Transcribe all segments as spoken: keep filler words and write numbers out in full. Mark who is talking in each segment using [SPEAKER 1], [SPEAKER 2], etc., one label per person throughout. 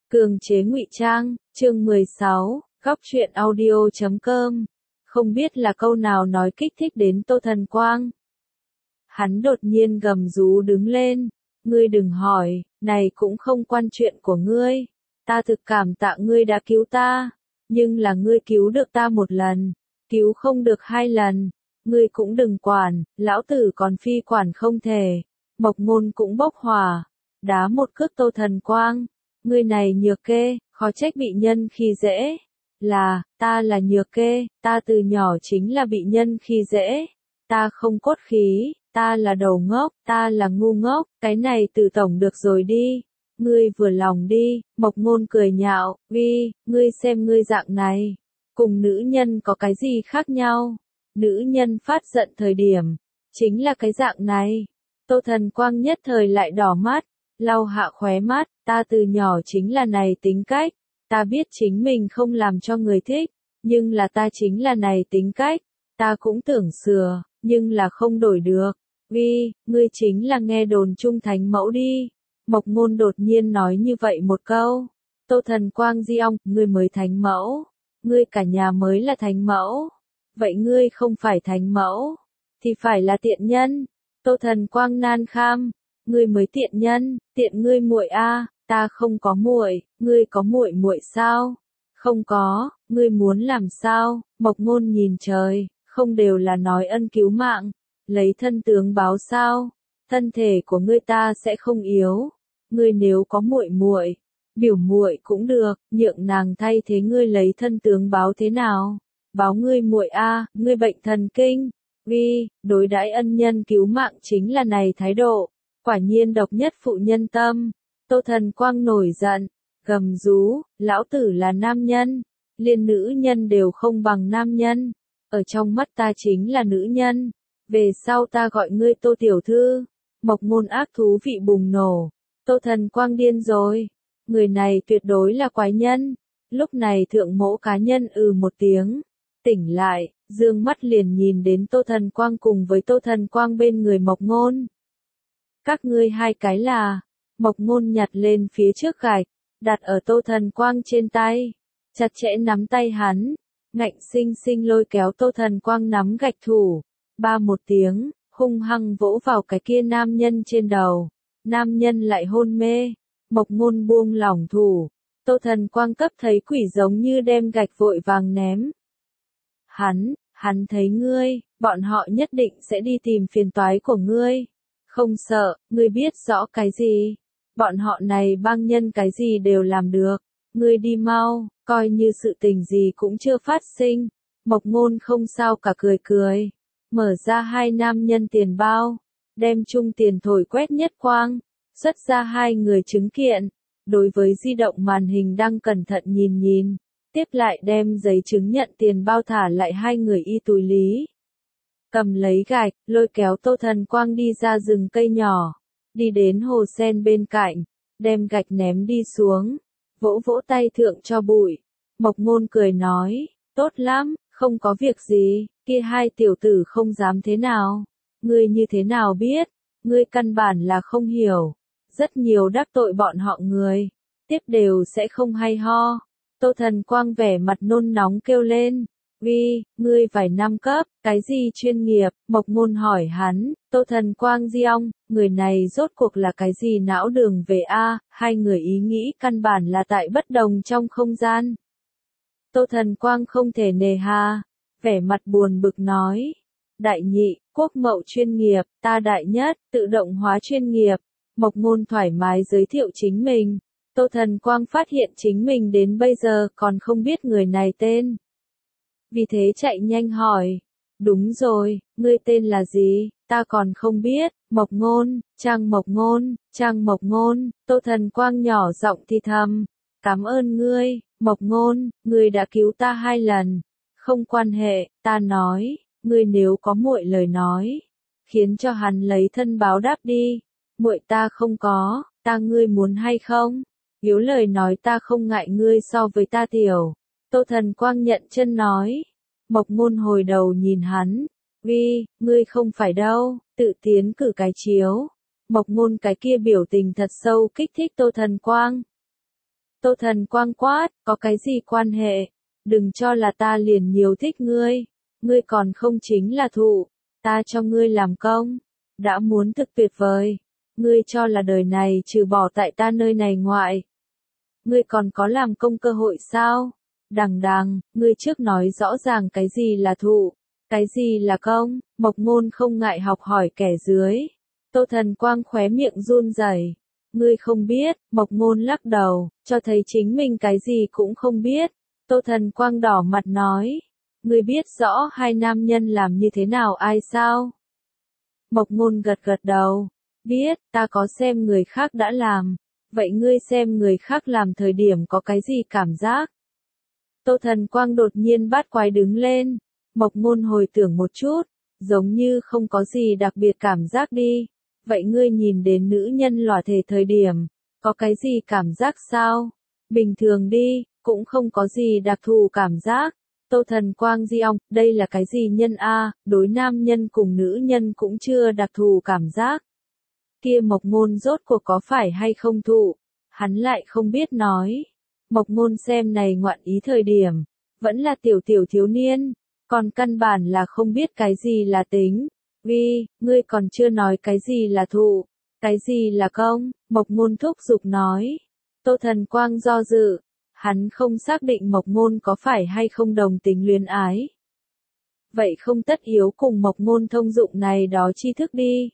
[SPEAKER 1] Cường chế ngụy trang, chương mười sáu, góc truyện audio chấm com. Không biết là câu nào nói kích thích đến Tô Thần Quang. Hắn đột nhiên gầm rú đứng lên, ngươi đừng hỏi, này cũng không quan chuyện của ngươi. Ta thực cảm tạ ngươi đã cứu ta, nhưng là ngươi cứu được ta một lần, cứu không được hai lần. Ngươi cũng đừng quản, lão tử còn phi quản không thể. Mộc Ngôn cũng bốc hỏa, đá một cước Tô Thần Quang. Ngươi này nhược kê, khó trách bị nhân khi dễ. Là, ta là nhược kê, ta từ nhỏ chính là bị nhân khi dễ. Ta không cốt khí, ta là đầu ngốc, ta là ngu ngốc, cái này từ tổng được rồi đi. Ngươi vừa lòng đi, Mộc Ngôn cười nhạo, vi, ngươi xem ngươi dạng này. Cùng nữ nhân có cái gì khác nhau? Nữ nhân phát giận thời điểm, chính là cái dạng này. Tô Thần Quang nhất thời lại đỏ mắt, lau hạ khóe mắt, ta từ nhỏ chính là này tính cách, ta biết chính mình không làm cho người thích, nhưng là ta chính là này tính cách, ta cũng tưởng sửa, nhưng là không đổi được. Vi, ngươi chính là nghe đồn trung thánh mẫu đi. Mộc Ngôn đột nhiên nói như vậy một câu. Tô Thần Quang di ong, ngươi mới thánh mẫu, ngươi cả nhà mới là thánh mẫu. Vậy ngươi không phải thánh mẫu, thì phải là tiện nhân. Tô Thần Quang nan kham, ngươi mới tiện nhân, tiện ngươi muội a, ta không có muội, ngươi có muội muội sao? Không có, ngươi muốn làm sao? Mộc Ngôn nhìn trời, không đều là nói ân cứu mạng, lấy thân tướng báo sao? Thân thể của ngươi ta sẽ không yếu, ngươi nếu có muội muội, biểu muội cũng được, nhượng nàng thay thế ngươi lấy thân tướng báo thế nào? Báo ngươi muội a, ngươi bệnh thần kinh. Vi, đối đãi ân nhân cứu mạng chính là này thái độ, quả nhiên độc nhất phụ nhân tâm. Tô Thần Quang nổi giận, gầm rú, lão tử là nam nhân, liên nữ nhân đều không bằng nam nhân, ở trong mắt ta chính là nữ nhân, về sau ta gọi ngươi Tô tiểu thư. Mộc Ngôn ác thú vị bùng nổ, Tô Thần Quang điên rồi, người này tuyệt đối là quái nhân. Lúc này thượng mỗ cá nhân ừ một tiếng, tỉnh lại, dương mắt liền nhìn đến Tô Thần Quang cùng với Tô Thần Quang bên người Mộc Ngôn. Các ngươi hai cái là, Mộc Ngôn nhặt lên phía trước gạch, đặt ở Tô Thần Quang trên tay, chặt chẽ nắm tay hắn, ngạnh sinh sinh lôi kéo Tô Thần Quang nắm gạch thủ, ba một tiếng, hung hăng vỗ vào cái kia nam nhân trên đầu, nam nhân lại hôn mê, Mộc Ngôn buông lỏng thủ, Tô Thần Quang cấp thấy quỷ giống như đem gạch vội vàng ném. Hắn, hắn thấy ngươi, bọn họ nhất định sẽ đi tìm phiền toái của ngươi. Không sợ, ngươi biết rõ cái gì? Bọn họ này bang nhân cái gì đều làm được. Ngươi đi mau, coi như sự tình gì cũng chưa phát sinh. Mộc Ngôn không sao cả cười cười. Mở ra hai nam nhân tiền bao. Đem chung tiền thổi quét nhất quang. Xuất ra hai người chứng kiện. Đối với di động màn hình đang cẩn thận nhìn nhìn. Tiếp lại đem giấy chứng nhận tiền bao thả lại hai người y túi lý. Cầm lấy gạch, lôi kéo Tô Thần Quang đi ra rừng cây nhỏ. Đi đến hồ sen bên cạnh, đem gạch ném đi xuống. Vỗ vỗ tay thượng cho bụi. Mộc Ngôn cười nói, tốt lắm, không có việc gì, kia hai tiểu tử không dám thế nào. Ngươi như thế nào biết, ngươi căn bản là không hiểu. Rất nhiều đắc tội bọn họ người, tiếp đều sẽ không hay ho. Tô Thần Quang vẻ mặt nôn nóng kêu lên, vi, ngươi phải năm cấp, cái gì chuyên nghiệp? Mộc Ngôn hỏi hắn. Tô Thần Quang di ong, người này rốt cuộc là cái gì não đường về a? Hai người ý nghĩ căn bản là tại bất đồng trong không gian. Tô Thần Quang không thể nề hà, vẻ mặt buồn bực nói, đại nhị, quốc mậu chuyên nghiệp, ta đại nhất, tự động hóa chuyên nghiệp. Mộc Ngôn thoải mái giới thiệu chính mình. Tô Thần Quang phát hiện chính mình đến bây giờ còn không biết người này tên. Vì thế chạy nhanh hỏi, đúng rồi, ngươi tên là gì? Ta còn không biết. Mộc Ngôn, Trang Mộc Ngôn, Trang Mộc Ngôn. Tô Thần Quang nhỏ giọng thì thầm, cảm ơn ngươi, Mộc Ngôn, ngươi đã cứu ta hai lần. Không quan hệ, ta nói, ngươi nếu có muội lời nói, khiến cho hắn lấy thân báo đáp đi. Muội ta không có, ta ngươi muốn hay không? Yếu lời nói ta không ngại ngươi so với ta tiểu. Tô Thần Quang nhận chân nói. Mộc Ngôn hồi đầu nhìn hắn. Vi, ngươi không phải đâu, tự tiến cử cái chiếu. Mộc Ngôn cái kia biểu tình thật sâu kích thích Tô Thần Quang. Tô Thần Quang quát, có cái gì quan hệ? Đừng cho là ta liền nhiều thích ngươi. Ngươi còn không chính là thụ. Ta cho ngươi làm công. Đã muốn thực tuyệt vời. Ngươi cho là đời này trừ bỏ tại ta nơi này ngoại. Ngươi còn có làm công cơ hội sao? Đằng đằng, ngươi trước nói rõ ràng cái gì là thụ. Cái gì là công? Mộc Ngôn không ngại học hỏi kẻ dưới. Tô Thần Quang khóe miệng run rẩy. Ngươi không biết, Mộc Ngôn lắc đầu, cho thấy chính mình cái gì cũng không biết. Tô Thần Quang đỏ mặt nói, ngươi biết rõ hai nam nhân làm như thế nào ai sao? Mộc Ngôn gật gật đầu, biết, ta có xem người khác đã làm. Vậy ngươi xem người khác làm thời điểm có cái gì cảm giác? Tô Thần Quang đột nhiên bát quái đứng lên. Mộc Ngôn hồi tưởng một chút, giống như không có gì đặc biệt cảm giác đi. Vậy ngươi nhìn đến nữ nhân lỏa thể thời điểm, có cái gì cảm giác sao? Bình thường đi, cũng không có gì đặc thù cảm giác. Tô Thần Quang di ong, đây là cái gì nhân a? Đối nam nhân cùng nữ nhân cũng chưa đặc thù cảm giác. Kia Mộc Ngôn rốt cuộc có phải hay không thụ? Hắn lại không biết nói. Mộc Ngôn xem này ngoạn ý thời điểm, vẫn là tiểu tiểu thiếu niên, còn căn bản là không biết cái gì là tính. Vì, ngươi còn chưa nói cái gì là thụ, cái gì là công, Mộc Ngôn thúc giục nói. Tô Thần Quang do dự, hắn không xác định Mộc Ngôn có phải hay không đồng tính luyến ái. Vậy không tất yếu cùng Mộc Ngôn thông dụng này đó tri thức đi.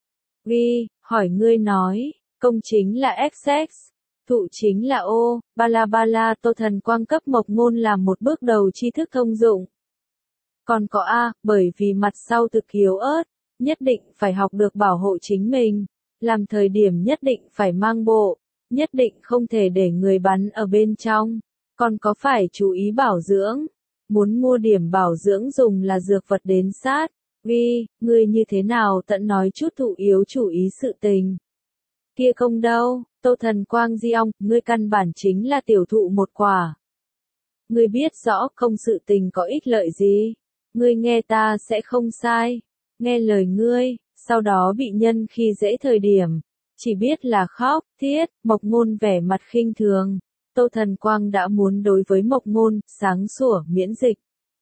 [SPEAKER 1] Vì, hỏi ngươi nói, công chính là X X, thụ chính là O, ba la ba la. Tô Thần Quang cấp Mộc Ngôn làm một bước đầu tri thức thông dụng. Còn có A, bởi vì mặt sau thực yếu ớt, nhất định phải học được bảo hộ chính mình, làm thời điểm nhất định phải mang bộ, nhất định không thể để người bắn ở bên trong, còn có phải chú ý bảo dưỡng, muốn mua điểm bảo dưỡng dùng là dược vật đến sát. Vì, ngươi như thế nào tận nói chút thụ yếu chủ ý sự tình. Kia không đâu, Tô Thần Quang di ong, ngươi căn bản chính là tiểu thụ một quả. Ngươi biết rõ không sự tình có ích lợi gì. Ngươi nghe ta sẽ không sai, nghe lời ngươi, sau đó bị nhân khi dễ thời điểm, chỉ biết là khóc, thiết. Mộc Ngôn vẻ mặt khinh thường. Tô Thần Quang đã muốn đối với Mộc Ngôn, sáng sủa, miễn dịch.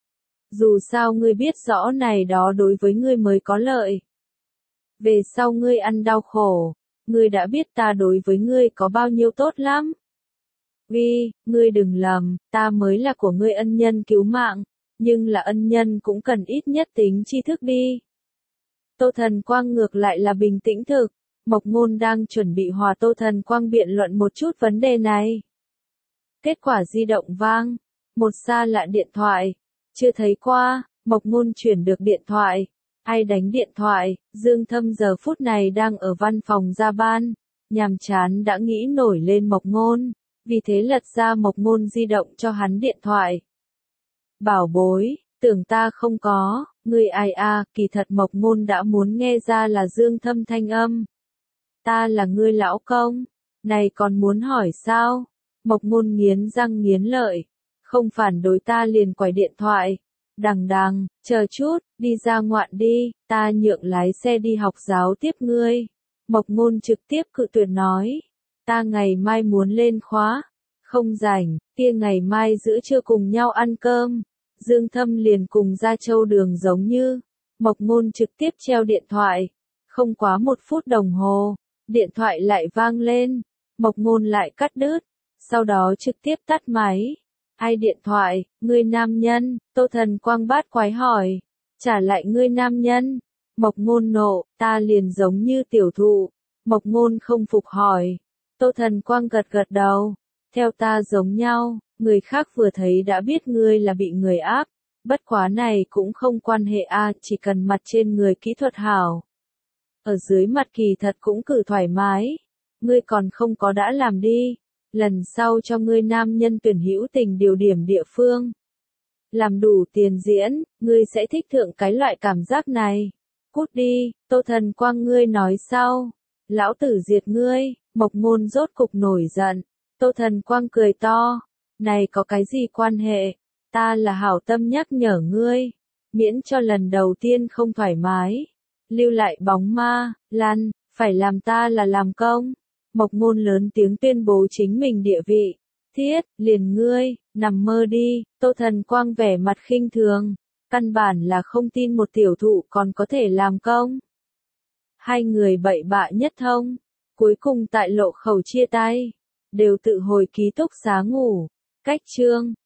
[SPEAKER 1] Dù sao ngươi biết rõ này đó đối với ngươi mới có lợi. Về sau ngươi ăn đau khổ, ngươi đã biết ta đối với ngươi có bao nhiêu tốt lắm. Vì, ngươi đừng lầm, ta mới là của ngươi ân nhân cứu mạng. Nhưng là ân nhân cũng cần ít nhất tính tri thức đi. Tô Thần Quang ngược lại là bình tĩnh thực. Mộc Ngôn đang chuẩn bị hòa Tô Thần Quang biện luận một chút vấn đề này. Kết quả di động vang. Một xa lạ điện thoại. Chưa thấy qua, Mộc Ngôn chuyển được điện thoại. Ai đánh điện thoại? Dương Thâm giờ phút này đang ở văn phòng ra ban. Nhàm chán đã nghĩ nổi lên Mộc Ngôn. Vì thế lật ra Mộc Ngôn di động cho hắn điện thoại. Bảo bối, tưởng ta không có, ngươi ai a? Kỳ thật Mộc Ngôn đã muốn nghe ra là Dương Thâm thanh âm. Ta là ngươi lão công, này còn muốn hỏi sao? Mộc Ngôn nghiến răng nghiến lợi, không phản đối ta liền quải điện thoại. Đằng đằng, chờ chút, đi ra ngoạn đi, ta nhượng lái xe đi học giáo tiếp ngươi. Mộc Ngôn trực tiếp cự tuyệt nói, ta ngày mai muốn lên khóa. Không rảnh, kia ngày mai giữa trưa cùng nhau ăn cơm. Dương Thâm liền cùng ra Châu Đường giống như. Mộc Ngôn trực tiếp treo điện thoại. Không quá một phút đồng hồ, điện thoại lại vang lên. Mộc Ngôn lại cắt đứt, sau đó trực tiếp tắt máy. Ai điện thoại? Ngươi nam nhân? Tô Thần Quang bát quái hỏi. Trả lại ngươi nam nhân. Mộc Ngôn nộ, ta liền giống như tiểu thụ. Mộc Ngôn không phục hỏi. Tô Thần Quang gật gật đầu. Theo ta giống nhau, người khác vừa thấy đã biết ngươi là bị người áp. Bất quá này cũng không quan hệ a, chỉ cần mặt trên người kỹ thuật hảo. Ở dưới mặt kỳ thật cũng cử thoải mái. Ngươi còn không có đã làm đi. Lần sau cho ngươi nam nhân tuyển hữu tình điều điểm địa phương. Làm đủ tiền diễn, ngươi sẽ thích thượng cái loại cảm giác này. Cút đi, Tô Thần Quang ngươi nói sau. Lão tử diệt ngươi. Mộc Ngôn rốt cục nổi giận. Tô Thần Quang cười to. Này có cái gì quan hệ? Ta là hảo tâm nhắc nhở ngươi. Miễn cho lần đầu tiên không thoải mái. Lưu lại bóng ma, lăn, phải làm ta là làm công. Mộc Ngôn lớn tiếng tuyên bố chính mình địa vị. Thiết, liền ngươi, nằm mơ đi, Tô Thần Quang vẻ mặt khinh thường, căn bản là không tin một tiểu thụ còn có thể làm công. Hai người bậy bạ nhất thông, cuối cùng tại lộ khẩu chia tay, đều tự hồi ký túc xá ngủ, cách chương.